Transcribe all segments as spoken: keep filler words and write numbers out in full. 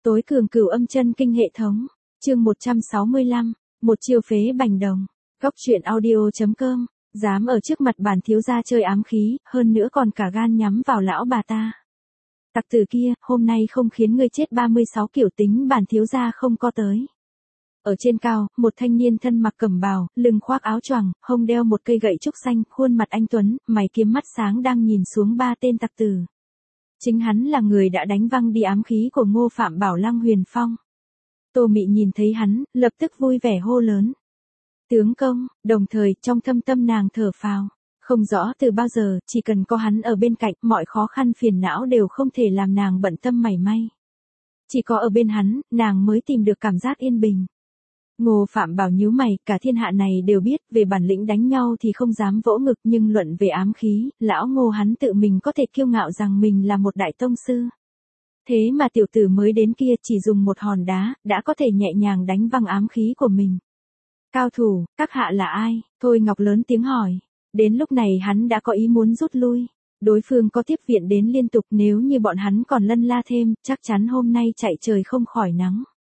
Tối cường cửu âm chân kinh hệ thống. Chương một trăm sáu mươi lăm, một chiêu phế Bành Đồng. Góc truyện audio.com. Dám ở trước mặt bản thiếu gia chơi ám khí, hơn nữa còn cả gan nhắm vào lão bà ta. Tặc tử kia, hôm nay không khiến ngươi chết ba mươi sáu kiểu tính bản thiếu gia không có tới. Ở trên cao, một thanh niên thân mặc cẩm bào, lưng khoác áo choàng, hông đeo một cây gậy trúc xanh, khuôn mặt anh tuấn, mày kiếm mắt sáng đang nhìn xuống ba tên tặc tử. Chính hắn là người đã đánh văng đi ám khí của Ngô Phạm Bảo Lăng Huyền Phong. Tô Mị nhìn thấy hắn, lập tức vui vẻ hô lớn. Tướng công, đồng thời trong thâm tâm nàng thở phào. Không rõ từ bao giờ, chỉ cần có hắn ở bên cạnh, mọi khó khăn phiền não đều không thể làm nàng bận tâm mảy may. Chỉ có ở bên hắn, nàng mới tìm được cảm giác yên bình. Ngô Phạm Bảo nhíu mày, cả thiên hạ này đều biết, về bản lĩnh đánh nhau thì không dám vỗ ngực, nhưng luận về ám khí, lão Ngô hắn tự mình có thể kiêu ngạo rằng mình là một đại tông sư. Thế mà tiểu tử mới đến kia chỉ dùng một hòn đá, đã có thể nhẹ nhàng đánh văng ám khí của mình. Cao thủ, các hạ là ai? Thôi Ngọc lớn tiếng hỏi. Đến lúc này hắn đã có ý muốn rút lui. Đối phương có tiếp viện đến liên tục, nếu như bọn hắn còn lân la thêm, chắc chắn hôm nay chạy trời không khỏi nắng.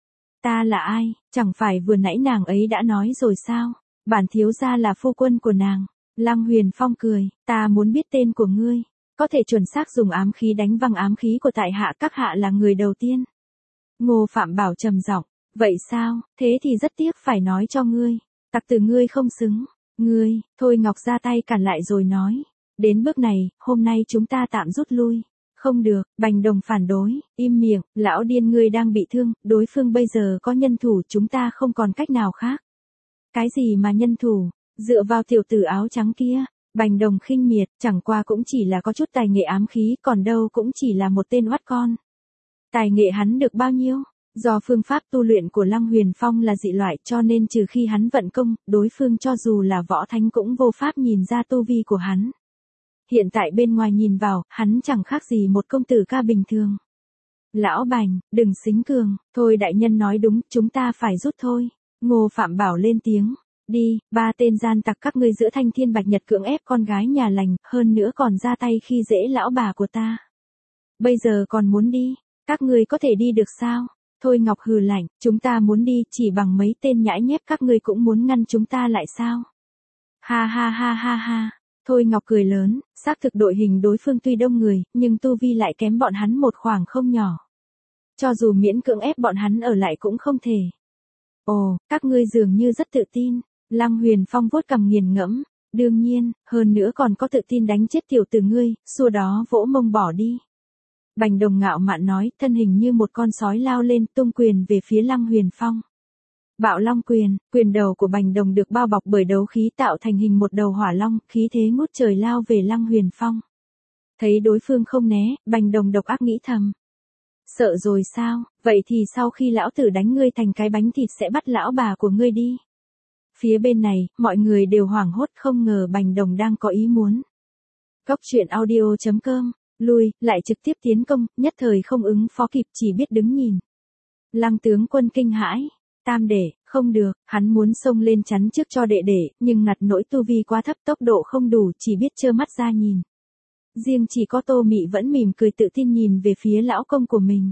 Ta là ai, chẳng phải vừa nãy nàng ấy đã nói rồi sao? Bản thiếu gia là phu quân của nàng. Lăng Huyền Phong cười, ta muốn biết tên của ngươi. Có thể chuẩn xác dùng ám khí đánh văng ám khí của tại hạ, các hạ là người đầu tiên. Ngô Phạm Bảo trầm giọng, vậy sao, thế thì rất tiếc phải nói cho ngươi. Tặc tử ngươi không xứng. Ngươi, Thôi Ngọc ra tay cản lại rồi nói. Đến bước này, hôm nay chúng ta tạm rút lui. Không được, Bành Đồng phản đối, im miệng, lão điên ngươi đang bị thương, đối phương bây giờ có nhân thủ, chúng ta không còn cách nào khác. Cái gì mà nhân thủ, dựa vào tiểu tử áo trắng kia, Bành Đồng khinh miệt, chẳng qua cũng chỉ là có chút tài nghệ ám khí, còn đâu cũng chỉ là một tên oắt con. Tài nghệ hắn được bao nhiêu? Do phương pháp tu luyện của Lăng Huyền Phong là dị loại cho nên trừ khi hắn vận công, đối phương cho dù là võ thánh cũng vô pháp nhìn ra tu vi của hắn. Hiện tại bên ngoài nhìn vào, hắn chẳng khác gì một công tử ca bình thường. Lão Bành, đừng xính cường, thôi đại nhân nói đúng, chúng ta phải rút thôi. Ngô Phạm Bảo lên tiếng, đi, ba tên gian tặc các ngươi giữa thanh thiên bạch nhật cưỡng ép con gái nhà lành, hơn nữa còn ra tay khi dễ lão bà của ta. Bây giờ còn muốn đi, các ngươi có thể đi được sao? Thôi Ngọc hừ lạnh, chúng ta muốn đi, chỉ bằng mấy tên nhãi nhép các ngươi cũng muốn ngăn chúng ta lại sao? Ha ha ha ha ha. Thôi Ngọc cười lớn, xác thực đội hình đối phương tuy đông người, nhưng tu vi lại kém bọn hắn một khoảng không nhỏ. Cho dù miễn cưỡng ép bọn hắn ở lại cũng không thể. Ồ, các ngươi dường như rất tự tin. Lăng Huyền Phong vuốt cằm nghiền ngẫm. Đương nhiên, hơn nữa còn có tự tin đánh chết tiểu tử ngươi, xua đó vỗ mông bỏ đi. Bành Đồng ngạo mạn nói, thân hình như một con sói lao lên, tung quyền về phía Lăng Huyền Phong. Bạo Long quyền, quyền đầu của Bành Đồng được bao bọc bởi đấu khí tạo thành hình một đầu hỏa long, khí thế ngút trời lao về Lăng Huyền Phong. Thấy đối phương không né, Bành Đồng độc ác nghĩ thầm. Sợ rồi sao, vậy thì sau khi lão tử đánh ngươi thành cái bánh thịt sẽ bắt lão bà của ngươi đi. Phía bên này, mọi người đều hoảng hốt, không ngờ Bành Đồng đang có ý muốn. Góc truyện audio.com, lui, lại trực tiếp tiến công, nhất thời không ứng phó kịp, chỉ biết đứng nhìn. Lăng tướng quân kinh hãi. Tam đệ, không được, hắn muốn xông lên chắn trước cho đệ đệ, nhưng ngặt nỗi tu vi quá thấp, tốc độ không đủ, chỉ biết trơ mắt ra nhìn. Riêng chỉ có Tô Mị vẫn mỉm cười tự tin nhìn về phía lão công của mình.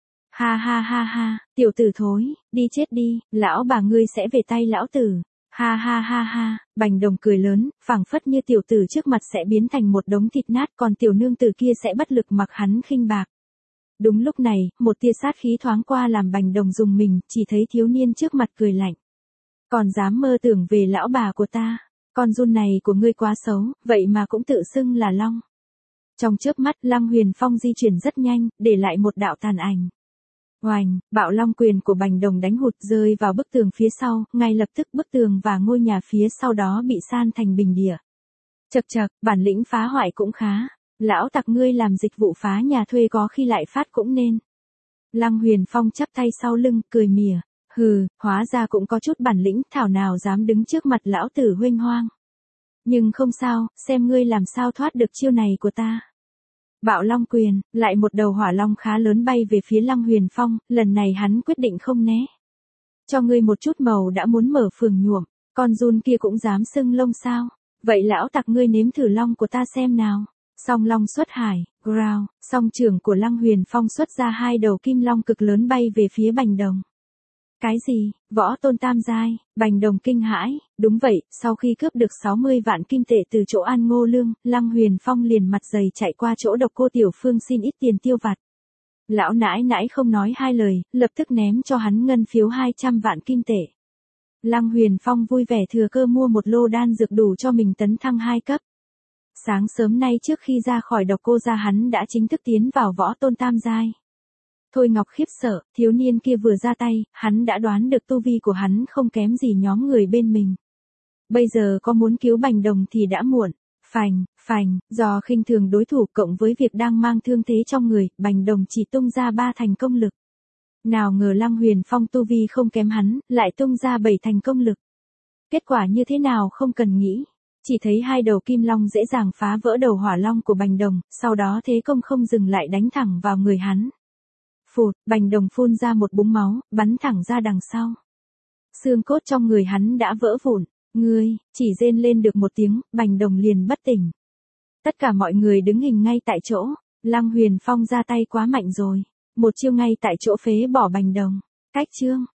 Ha ha ha ha, tiểu tử thối, đi chết đi, lão bà ngươi sẽ về tay lão tử. Ha ha ha ha, Bành Đồng cười lớn, phảng phất như tiểu tử trước mặt sẽ biến thành một đống thịt nát, còn tiểu nương tử kia sẽ bất lực mặc hắn khinh bạc. Đúng lúc này, một tia sát khí thoáng qua làm Bành Đồng dùng mình, chỉ thấy thiếu niên trước mặt cười lạnh. Còn dám mơ tưởng về lão bà của ta, con run này của ngươi quá xấu, vậy mà cũng tự xưng là long. Trong chớp mắt, Lăng Huyền Phong di chuyển rất nhanh, để lại một đạo tàn ảnh. Oành, Bạo Long quyền của Bành Đồng đánh hụt rơi vào bức tường phía sau, ngay lập tức bức tường và ngôi nhà phía sau đó bị san thành bình địa. Chậc chậc, bản lĩnh phá hoại cũng khá. Lão tặc ngươi làm dịch vụ phá nhà thuê có khi lại phát cũng nên. Lăng Huyền Phong chắp tay sau lưng, cười mỉa. Hừ, hóa ra cũng có chút bản lĩnh, thảo nào dám đứng trước mặt lão tử huênh hoang. Nhưng không sao, xem ngươi làm sao thoát được chiêu này của ta. Bạo Long quyền, lại một đầu hỏa long khá lớn bay về phía Lăng Huyền Phong, lần này hắn quyết định không né. Cho ngươi một chút màu đã muốn mở phường nhuộm, con giun kia cũng dám sưng lông sao? Vậy lão tặc ngươi nếm thử long của ta xem nào. Song long xuất hải, Ground, song trưởng của Lăng Huyền Phong xuất ra hai đầu kim long cực lớn bay về phía Bành Đồng. Cái gì, võ tôn tam giai, Bành Đồng kinh hãi, đúng vậy, sau khi cướp được sáu mươi vạn kim tệ từ chỗ An Ngô Lương, Lăng Huyền Phong liền mặt dày chạy qua chỗ Độc Cô Tiểu Phương xin ít tiền tiêu vặt. Lão nãi nãi không nói hai lời, lập tức ném cho hắn ngân phiếu hai trăm vạn kim tệ. Lăng Huyền Phong vui vẻ thừa cơ mua một lô đan dược đủ cho mình tấn thăng hai cấp. Sáng sớm nay trước khi ra khỏi Độc Cô gia hắn đã chính thức tiến vào võ tôn tam giai. Thôi Ngọc khiếp sợ, thiếu niên kia vừa ra tay, hắn đã đoán được tu vi của hắn không kém gì nhóm người bên mình. Bây giờ có muốn cứu Bành Đồng thì đã muộn. Phành, phành, do khinh thường đối thủ cộng với việc đang mang thương thế trong người, Bành Đồng chỉ tung ra ba thành công lực. Nào ngờ Lăng Huyền Phong tu vi không kém hắn, lại tung ra bảy thành công lực. Kết quả như thế nào không cần nghĩ. Chỉ thấy hai đầu kim long dễ dàng phá vỡ đầu hỏa long của Bành Đồng, sau đó thế công không dừng lại đánh thẳng vào người hắn. Phụt, Bành Đồng phun ra một búng máu, bắn thẳng ra đằng sau. Xương cốt trong người hắn đã vỡ vụn. Ngươi, chỉ rên lên được một tiếng, Bành Đồng liền bất tỉnh. Tất cả mọi người đứng hình ngay tại chỗ. Lăng Huyền Phong ra tay quá mạnh rồi. Một chiêu ngay tại chỗ phế bỏ Bành Đồng. Cách chương.